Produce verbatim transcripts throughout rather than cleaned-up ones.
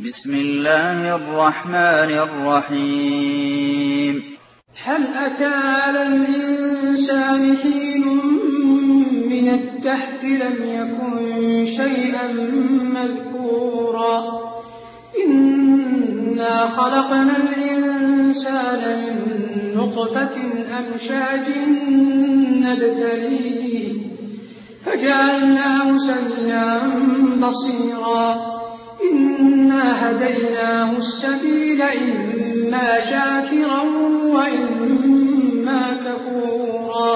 بسم الله الرحمن الرحيم. هل أتى على الإنسان حين من الدهر لم يكن شيئا مذكورا إنا خلقنا الإنسان من نطفة أمشاج نبتليه فجعلناه سميعا بصيرا إنا هديناه السبيل إما شاكرا وإما كفورا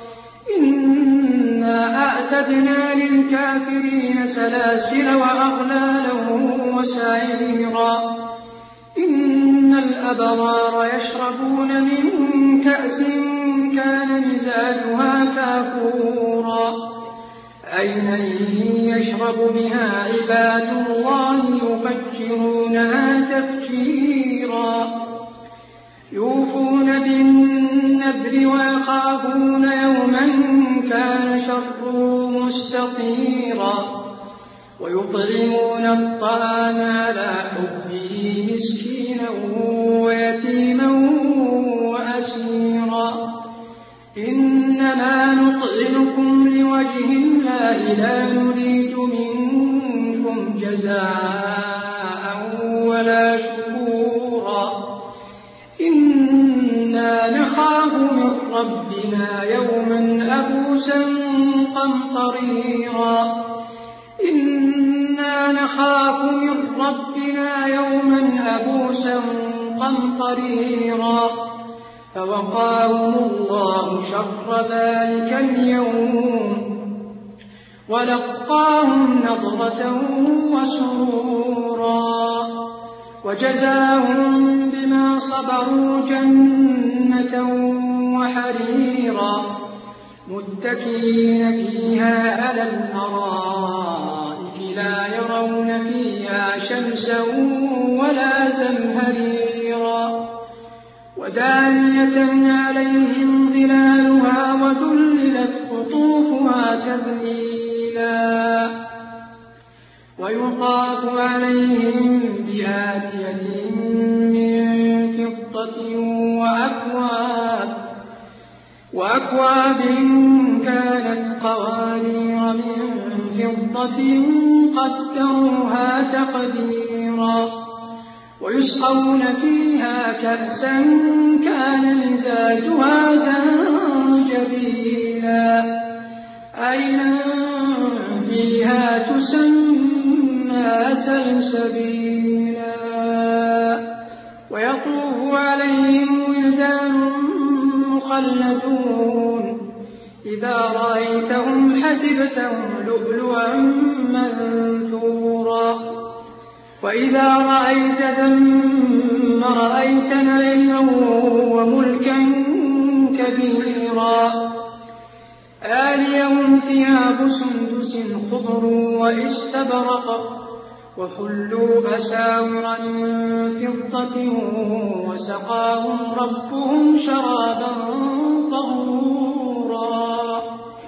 إنا أعتدنا للكافرين سلاسل وأغلالا وسعيرا إن الأبرار يشربون من كأس كان مزاجها كافورا عينا يشرب بها عباد الله يفجرونها تفجيرا يوفون بالنذر ويخافون يوما كان شره مستطيرا ويطعمون الطعام على حبه مسكينا ويتيما وأسيرا إنما نطعمكم لوجه الله لا نريد منكم جزاء ولا شكورا إنا نخاف من ربنا يوما أبوسا قمطريرا إنا نخاف من ربنا يوما أبوسا قمطريرا فوقاهم الله شر ذلك اليوم ولقاهم نضرة وسرورا وجزاهم بما صبروا جنة وحريرا متكئين فيها على الأرائك لا يرون فيها شمسا ولا زمهريرا ودانية عليهم ظلالها وذللت قطوفها تذليلا ويطاف عليهم بآنية من فضة وأكواب وأكواب كانت قوارير من فضة قدروها تقديرا ويسقون فيها كأسا كان مزاجها زنجبيلا عينا فيها تسمى سلسبيلا ويطوف عليهم ولدان مخلدون إذا رأيتهم حسبتهم لؤلؤا منثورا وإذا رأيت ثم رأيت نعيما وملكا كبيرا آليهم ثياب سندس خضر واستبرق وحلوا أساور من فضة وسقاهم ربهم شرابا طهورا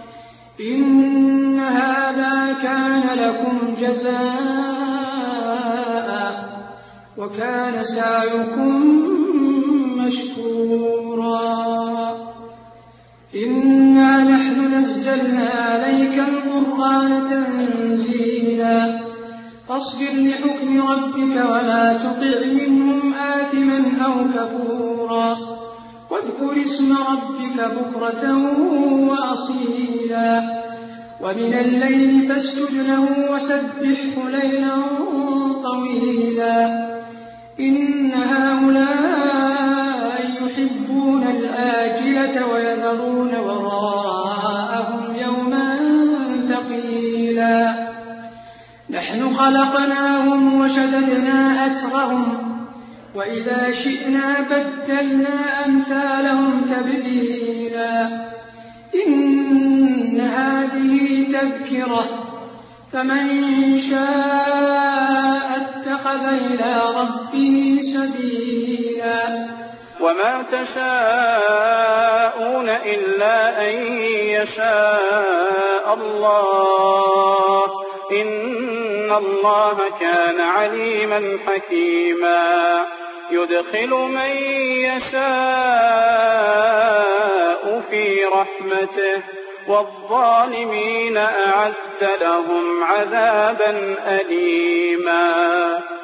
إن هذا كان لكم جزاء وكان سعيكم مشكورا إنا نحن نزلنا عليك القرآن تنزيلا فاصبر لحكم ربك ولا تطع منهم آثما أو كفورا واذكر اسم ربك بكرة وأصيلا ومن الليل فاسجد له وسبحه ليلا طويلا إن هؤلاء يحبون الآجلة ويذرون وراءهم يوما ثقيلا نحن خلقناهم وشددنا أسرهم وإذا شئنا بدلنا أمثالهم تبديلا إن هذه تذكرة فمن شاء اتخذ إلى ربه سبيلا وما تشاءون إلا أن يشاء الله إن إن الله كان عليما حكيما يدخل من يشاء في رحمته والظالمين أعد لهم عذابا أليما